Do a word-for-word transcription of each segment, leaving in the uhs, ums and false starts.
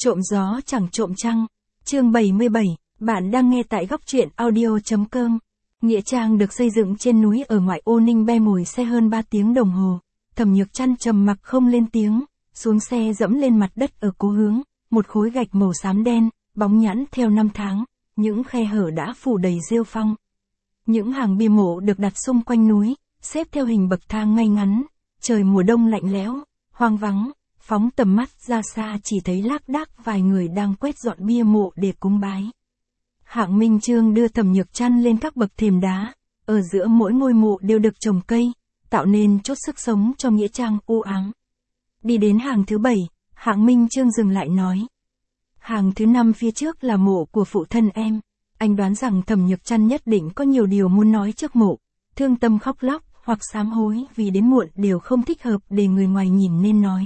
Trộm gió chẳng trộm trăng. Chương bảy mươi bảy, bạn đang nghe tại góc truyện audio.com. Nghĩa trang được xây dựng trên núi ở ngoại ô Ninh Be ngồi xe hơn ba tiếng đồng hồ. Thẩm Nhược Trăn trầm mặc không lên tiếng, xuống xe dẫm lên mặt đất ở cố hướng, một khối gạch màu xám đen, bóng nhẵn theo năm tháng, những khe hở đã phủ đầy rêu phong. Những hàng bia mộ được đặt xung quanh núi, xếp theo hình bậc thang ngay ngắn, trời mùa đông lạnh lẽo, hoang vắng, phóng tầm mắt ra xa chỉ thấy lác đác vài người đang quét dọn bia mộ để cúng bái. Hạng Minh Chương đưa Thẩm Nhược Trăn lên các bậc thềm đá, ở giữa mỗi ngôi mộ đều được trồng cây, tạo nên chút sức sống cho nghĩa trang u ám. Đi đến hàng thứ bảy, Hạng Minh Chương dừng lại nói. Hàng thứ năm phía trước là mộ của phụ thân em. Anh đoán rằng Thẩm Nhược Trăn nhất định có nhiều điều muốn nói trước mộ, thương tâm khóc lóc, hoặc sám hối vì đến muộn đều không thích hợp để người ngoài nhìn nên nói.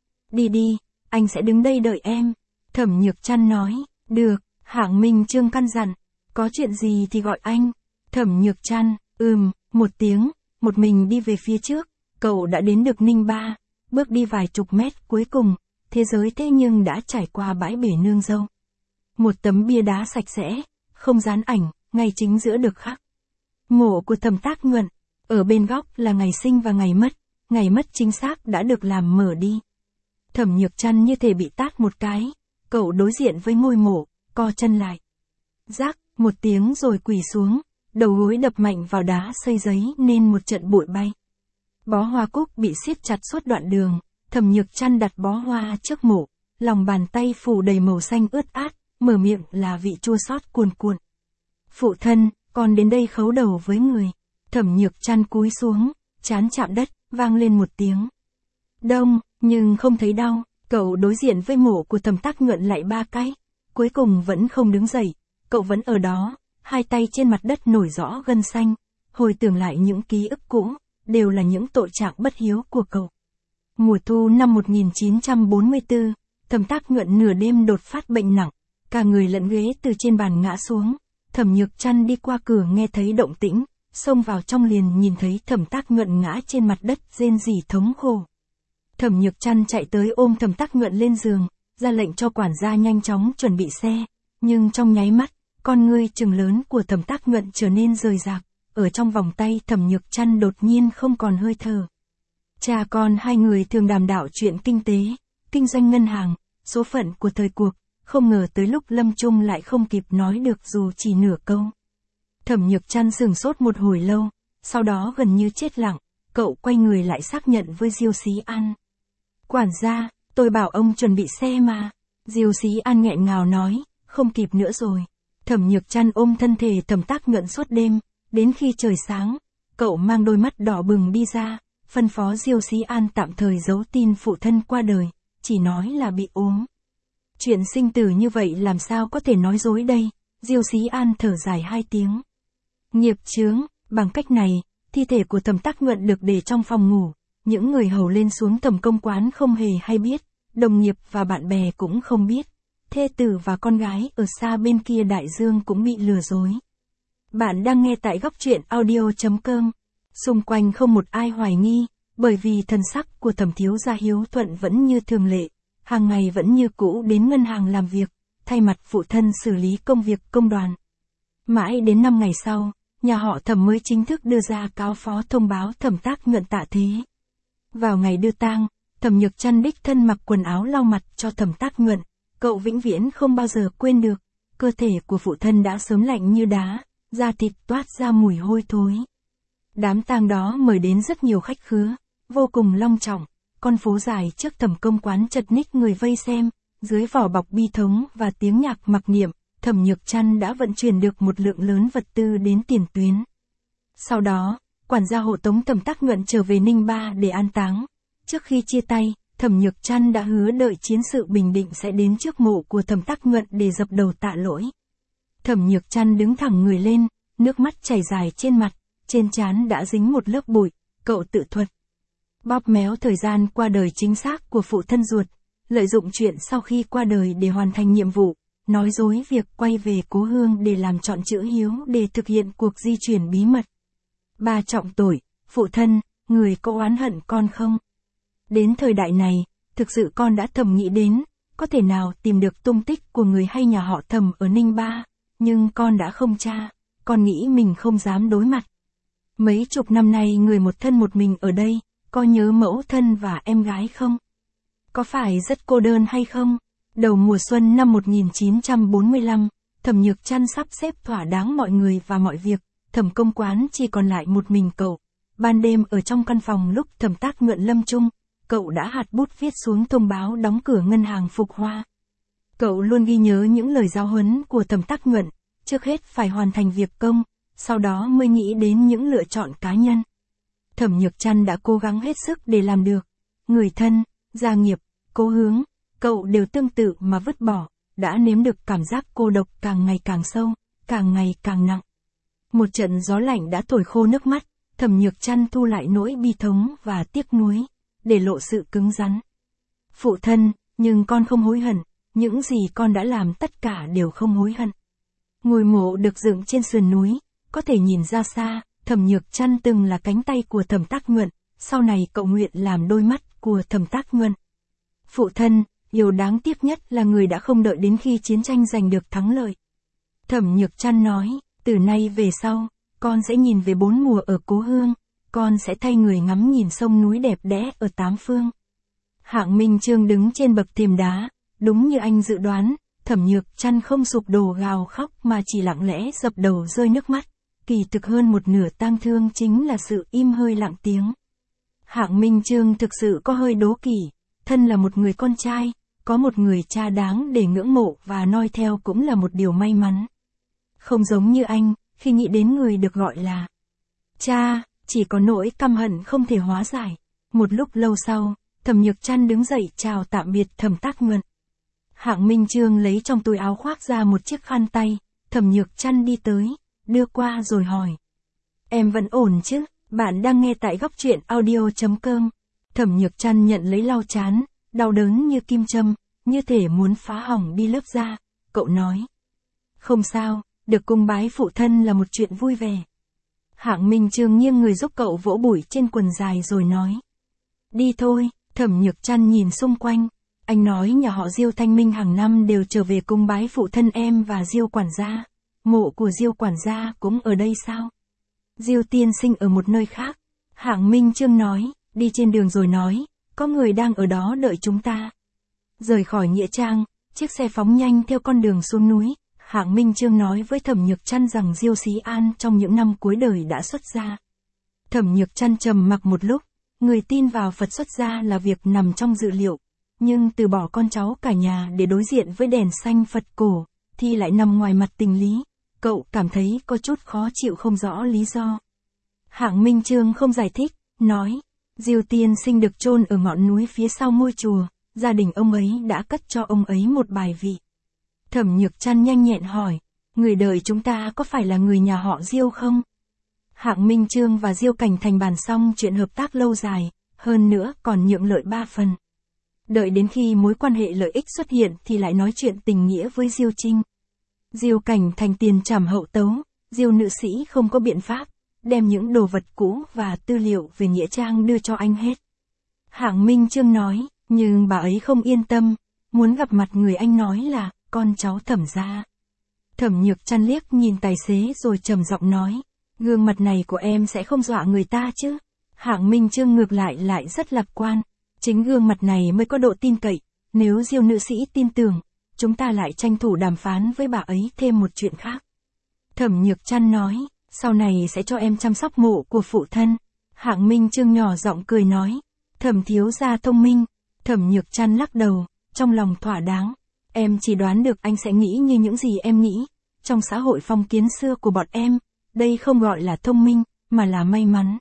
Đi đi, anh sẽ đứng đây đợi em. Thẩm Nhược Trăn nói, được, Hạng Minh Chương căn dặn, có chuyện gì thì gọi anh. Thẩm Nhược Trăn, ừm, một tiếng, một mình đi về phía trước, cậu đã đến được Ninh Ba, bước đi vài chục mét cuối cùng, thế giới thế nhưng đã trải qua bãi bể nương dâu. Một tấm bia đá sạch sẽ, không dán ảnh, ngày chính giữa được khắc. Mộ của Thẩm Tác Nhuận, ở bên góc là ngày sinh và ngày mất, ngày mất chính xác đã được làm mở đi. Thẩm Nhược Trăn như thể bị tát một cái, cậu đối diện với ngôi mộ, co chân lại. Rác, một tiếng rồi quỳ xuống, đầu gối đập mạnh vào đá xây giấy nên một trận bụi bay. Bó hoa cúc bị siết chặt suốt đoạn đường, Thẩm Nhược Trăn đặt bó hoa trước mộ, lòng bàn tay phủ đầy màu xanh ướt át, mở miệng là vị chua xót cuồn cuộn. Phụ thân, con đến đây khấu đầu với người. Thẩm Nhược Trăn cúi xuống, trán chạm đất, vang lên một tiếng. Đông, nhưng không thấy đau, cậu đối diện với mộ của Thẩm Tác Nhuận lại ba cái, cuối cùng vẫn không đứng dậy, cậu vẫn ở đó, hai tay trên mặt đất nổi rõ gân xanh, hồi tưởng lại những ký ức cũ, đều là những tội trạng bất hiếu của cậu. Mùa thu năm một nghìn chín trăm bốn mươi tư, Thẩm Tác Nhuận nửa đêm đột phát bệnh nặng, cả người lẫn ghế từ trên bàn ngã xuống, Thẩm Nhược Trăn đi qua cửa nghe thấy động tĩnh, xông vào trong liền nhìn thấy Thẩm Tác Nhuận ngã trên mặt đất rên rỉ thống khổ. Thẩm Nhược Trăn chạy tới ôm Thẩm Tác Nhuận lên giường, ra lệnh cho quản gia nhanh chóng chuẩn bị xe, nhưng trong nháy mắt, con ngươi trừng lớn của Thẩm Tác Nhuận trở nên rời rạc, ở trong vòng tay Thẩm Nhược Trăn đột nhiên không còn hơi thở. Cha con hai người thường đàm đạo chuyện kinh tế, kinh doanh ngân hàng, số phận của thời cuộc, không ngờ tới lúc lâm chung lại không kịp nói được dù chỉ nửa câu. Thẩm Nhược Trăn sửng sốt một hồi lâu, sau đó gần như chết lặng, cậu quay người lại xác nhận với Diêu Xí An. Quản gia, tôi bảo ông chuẩn bị xe mà. Diêu Xí An nghẹn ngào nói, không kịp nữa rồi. Thẩm Nhược Trăn ôm thân thể Thẩm Tác Nhuận suốt đêm, đến khi trời sáng, cậu mang đôi mắt đỏ bừng đi ra, phân phó Diêu Xí An tạm thời giấu tin phụ thân qua đời, chỉ nói là bị ốm. Chuyện sinh tử như vậy làm sao có thể nói dối đây, Diêu Xí An thở dài hai tiếng. Nghiệp chướng, bằng cách này, thi thể của Thẩm Tác Nhuận được để trong phòng ngủ, những người hầu lên xuống Thẩm công quán không hề hay biết, đồng nghiệp và bạn bè cũng không biết, thê tử và con gái ở xa bên kia đại dương cũng bị lừa dối. Bạn đang nghe tại góc truyện audio.com, xung quanh không một ai hoài nghi, bởi vì thần sắc của Thẩm thiếu gia hiếu thuận vẫn như thường lệ, hàng ngày vẫn như cũ đến ngân hàng làm việc, thay mặt phụ thân xử lý công việc công đoàn. Mãi đến năm ngày sau, nhà họ Thẩm mới chính thức đưa ra cáo phó thông báo Thẩm Tác Nhuận tạ thế. Vào ngày đưa tang, Thẩm Nhược Trăn đích thân mặc quần áo lau mặt cho Thẩm Tác Nhuận, cậu vĩnh viễn không bao giờ quên được, cơ thể của phụ thân đã sớm lạnh như đá, da thịt toát ra mùi hôi thối. Đám tang đó mời đến rất nhiều khách khứa, vô cùng long trọng, con phố dài trước Thẩm công quán chật ních người vây xem, dưới vỏ bọc bi thống và tiếng nhạc mặc niệm, Thẩm Nhược Trăn đã vận chuyển được một lượng lớn vật tư đến tiền tuyến. Sau đó, quản gia hộ tống Thẩm Tác Nhuận trở về Ninh Ba để an táng. Trước khi chia tay, Thẩm Nhược Trăn đã hứa đợi chiến sự bình định sẽ đến trước mộ của Thẩm Tác Nhuận để dập đầu tạ lỗi. Thẩm Nhược Trăn đứng thẳng người lên, nước mắt chảy dài trên mặt, trên trán đã dính một lớp bụi, cậu tự thuật. Bóp méo thời gian qua đời chính xác của phụ thân ruột, lợi dụng chuyện sau khi qua đời để hoàn thành nhiệm vụ, nói dối việc quay về cố hương để làm trọn chữ hiếu để thực hiện cuộc di chuyển bí mật. Ba trọng tội, phụ thân, người có oán hận con không? Đến thời đại này, thực sự con đã thầm nghĩ đến, có thể nào tìm được tung tích của người hay nhà họ Thẩm ở Ninh Ba, nhưng con đã không tra, con nghĩ mình không dám đối mặt. Mấy chục năm nay người một thân một mình ở đây, có nhớ mẫu thân và em gái không? Có phải rất cô đơn hay không? Đầu mùa xuân năm một nghìn chín trăm bốn mươi lăm, Thẩm Nhược Trăn sắp xếp thỏa đáng mọi người và mọi việc, Thẩm công quán chỉ còn lại một mình cậu. Ban đêm ở trong căn phòng lúc Thẩm Tác Nhuận lâm chung, cậu đã hạt bút viết xuống thông báo đóng cửa ngân hàng Phục Hoa. Cậu luôn ghi nhớ những lời giáo huấn của Thẩm Tác Nhuận, trước hết phải hoàn thành việc công, sau đó mới nghĩ đến những lựa chọn cá nhân. Thẩm Nhược Trăn đã cố gắng hết sức để làm được. Người thân, gia nghiệp, cố hướng, cậu đều tương tự mà vứt bỏ, đã nếm được cảm giác cô độc càng ngày càng sâu, càng ngày càng nặng. Một trận gió lạnh đã thổi khô nước mắt, Thẩm Nhược Trăn thu lại nỗi bi thống và tiếc nuối, để lộ sự cứng rắn. Phụ thân, nhưng con không hối hận, những gì con đã làm tất cả đều không hối hận. Ngôi mộ được dựng trên sườn núi, có thể nhìn ra xa, Thẩm Nhược Trăn từng là cánh tay của Thẩm Tác Nhuận, sau này cậu nguyện làm đôi mắt của Thẩm Tác Nhuận. Phụ thân, điều đáng tiếc nhất là người đã không đợi đến khi chiến tranh giành được thắng lợi. Thẩm Nhược Trăn nói, từ nay về sau, con sẽ nhìn về bốn mùa ở cố hương, con sẽ thay người ngắm nhìn sông núi đẹp đẽ ở tám phương. Hạng Minh Chương đứng trên bậc thềm đá, đúng như anh dự đoán, Thẩm Nhược Trăn không sụp đổ gào khóc mà chỉ lặng lẽ dập đầu rơi nước mắt. Kỳ thực hơn một nửa tang thương chính là sự im hơi lặng tiếng. Hạng Minh Chương thực sự có hơi đố kỵ, thân là một người con trai, có một người cha đáng để ngưỡng mộ và noi theo cũng là một điều may mắn. Không giống như anh, khi nghĩ đến người được gọi là cha, chỉ có nỗi căm hận không thể hóa giải. Một lúc lâu sau, Thẩm Nhược Trăn đứng dậy chào tạm biệt Thẩm Tác Nhuận. Hạng Minh Chương lấy trong túi áo khoác ra một chiếc khăn tay, Thẩm Nhược Trăn đi tới, đưa qua rồi hỏi. Em vẫn ổn chứ, bạn đang nghe tại góc truyện audio chấm com. Thẩm Nhược Trăn nhận lấy lau chán, đau đớn như kim châm, như thể muốn phá hỏng đi lớp da. Cậu nói. Không sao, được cung bái phụ thân là một chuyện vui vẻ. Hạng Minh Chương nghiêng người giúp cậu vỗ bụi trên quần dài rồi nói. Đi thôi. Thẩm Nhược Trăn nhìn xung quanh. Anh nói nhà họ Diêu Thanh Minh hàng năm đều trở về cung bái phụ thân em và Diêu quản gia. Mộ của Diêu quản gia cũng ở đây sao? Diêu tiên sinh ở một nơi khác. Hạng Minh Chương nói, đi trên đường rồi nói, có người đang ở đó đợi chúng ta. Rời khỏi nghĩa trang, chiếc xe phóng nhanh theo con đường xuống núi. Hạng Minh Chương nói với Thẩm Nhược Trăn rằng Diêu Xí An trong những năm cuối đời đã xuất gia. Thẩm Nhược Trăn trầm mặc một lúc, người tin vào Phật xuất gia là việc nằm trong dự liệu, nhưng từ bỏ con cháu cả nhà để đối diện với đèn xanh Phật cổ, thì lại nằm ngoài mặt tình lý. Cậu cảm thấy có chút khó chịu không rõ lý do. Hạng Minh Chương không giải thích, nói, Diêu tiên sinh được chôn ở ngọn núi phía sau ngôi chùa, gia đình ông ấy đã cất cho ông ấy một bài vị. Thẩm Nhược Trăn nhanh nhẹn hỏi, người đời chúng ta có phải là người nhà họ Diêu không? Hạng Minh Chương và Diêu Cảnh Thành bàn xong chuyện hợp tác lâu dài, hơn nữa còn nhượng lợi ba phần. Đợi đến khi mối quan hệ lợi ích xuất hiện thì lại nói chuyện tình nghĩa với Diêu Trinh. Diêu Cảnh Thành tiền trảm hậu tấu, Diêu nữ sĩ không có biện pháp, đem những đồ vật cũ và tư liệu về nghĩa trang đưa cho anh hết. Hạng Minh Chương nói, nhưng bà ấy không yên tâm, muốn gặp mặt người anh nói là con cháu Thẩm gia. Thẩm Nhược Trăn liếc nhìn tài xế rồi trầm giọng nói, gương mặt này của em sẽ không dọa người ta chứ? Hạng Minh Chương ngược lại lại rất lạc quan, chính gương mặt này mới có độ tin cậy, nếu Diêu nữ sĩ tin tưởng, chúng ta lại tranh thủ đàm phán với bà ấy thêm một chuyện khác. Thẩm Nhược Trăn nói, sau này sẽ cho em chăm sóc mộ của phụ thân. Hạng Minh Chương nhỏ giọng cười nói, Thẩm thiếu gia thông minh. Thẩm Nhược Trăn lắc đầu, trong lòng thỏa đáng, em chỉ đoán được anh sẽ nghĩ như những gì em nghĩ. Trong xã hội phong kiến xưa của bọn em, đây không gọi là thông minh, mà là may mắn.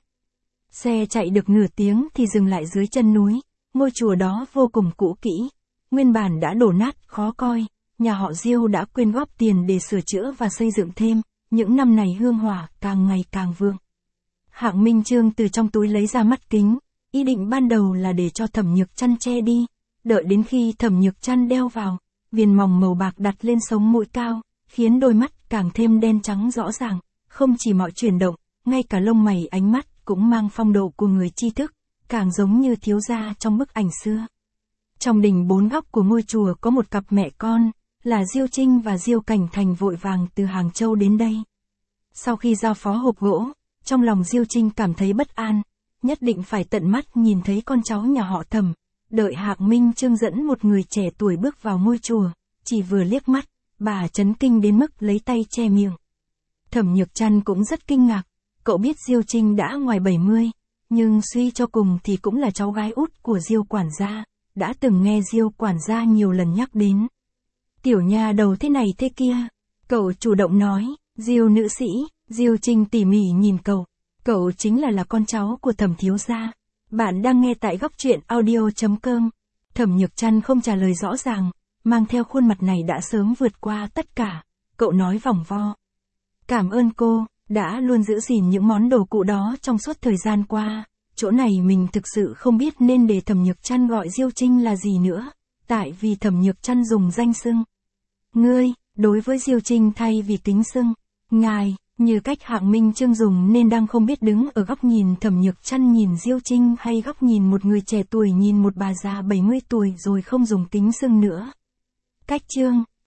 Xe chạy được nửa tiếng thì dừng lại dưới chân núi, ngôi chùa đó vô cùng cũ kỹ, nguyên bản đã đổ nát, khó coi, nhà họ Diêu đã quyên góp tiền để sửa chữa và xây dựng thêm, những năm này hương hỏa càng ngày càng vượng. Hạng Minh Chương từ trong túi lấy ra mắt kính, ý định ban đầu là để cho Thẩm Nhược Trăn che đi, đợi đến khi Thẩm Nhược Trăn đeo vào, viền mỏng màu bạc đặt lên sống mũi cao, khiến đôi mắt càng thêm đen trắng rõ ràng, không chỉ mọi chuyển động, ngay cả lông mày ánh mắt cũng mang phong độ của người tri thức, càng giống như thiếu gia trong bức ảnh xưa. Trong đình bốn góc của ngôi chùa có một cặp mẹ con, là Diêu Trinh và Diêu Cảnh Thành vội vàng từ Hàng Châu đến đây. Sau khi giao phó hộp gỗ, trong lòng Diêu Trinh cảm thấy bất an, nhất định phải tận mắt nhìn thấy con cháu nhà họ Thẩm. Đợi Hạc Minh Trương dẫn một người trẻ tuổi bước vào ngôi chùa, chỉ vừa liếc mắt, bà chấn kinh đến mức lấy tay che miệng. Thẩm Nhược Trăn cũng rất kinh ngạc, cậu biết Diêu Trinh đã ngoài bảy mươi, nhưng suy cho cùng thì cũng là cháu gái út của Diêu quản gia, đã từng nghe Diêu quản gia nhiều lần nhắc đến. Tiểu nha đầu thế này thế kia, cậu chủ động nói, Diêu nữ sĩ. Diêu Trinh tỉ mỉ nhìn cậu, cậu chính là là con cháu của Thẩm thiếu gia. Bạn đang nghe tại góc truyện audio.com. Thẩm Nhược Trăn không trả lời rõ ràng, mang theo khuôn mặt này đã sớm vượt qua tất cả, cậu nói vòng vo. Cảm ơn cô, đã luôn giữ gìn những món đồ cụ đó trong suốt thời gian qua, chỗ này mình thực sự không biết nên để Thẩm Nhược Trăn gọi Diêu Trinh là gì nữa, tại vì Thẩm Nhược Trăn dùng danh xưng ngươi, đối với Diêu Trinh thay vì kính xưng ngài, như cách Hạc Minh Trương dùng nên đang không biết đứng ở góc nhìn Thẩm Nhược Trăn nhìn Diêu Trinh hay góc nhìn một người trẻ tuổi nhìn một bà già bảy mươi tuổi rồi không dùng kính xưng nữa. Cách chương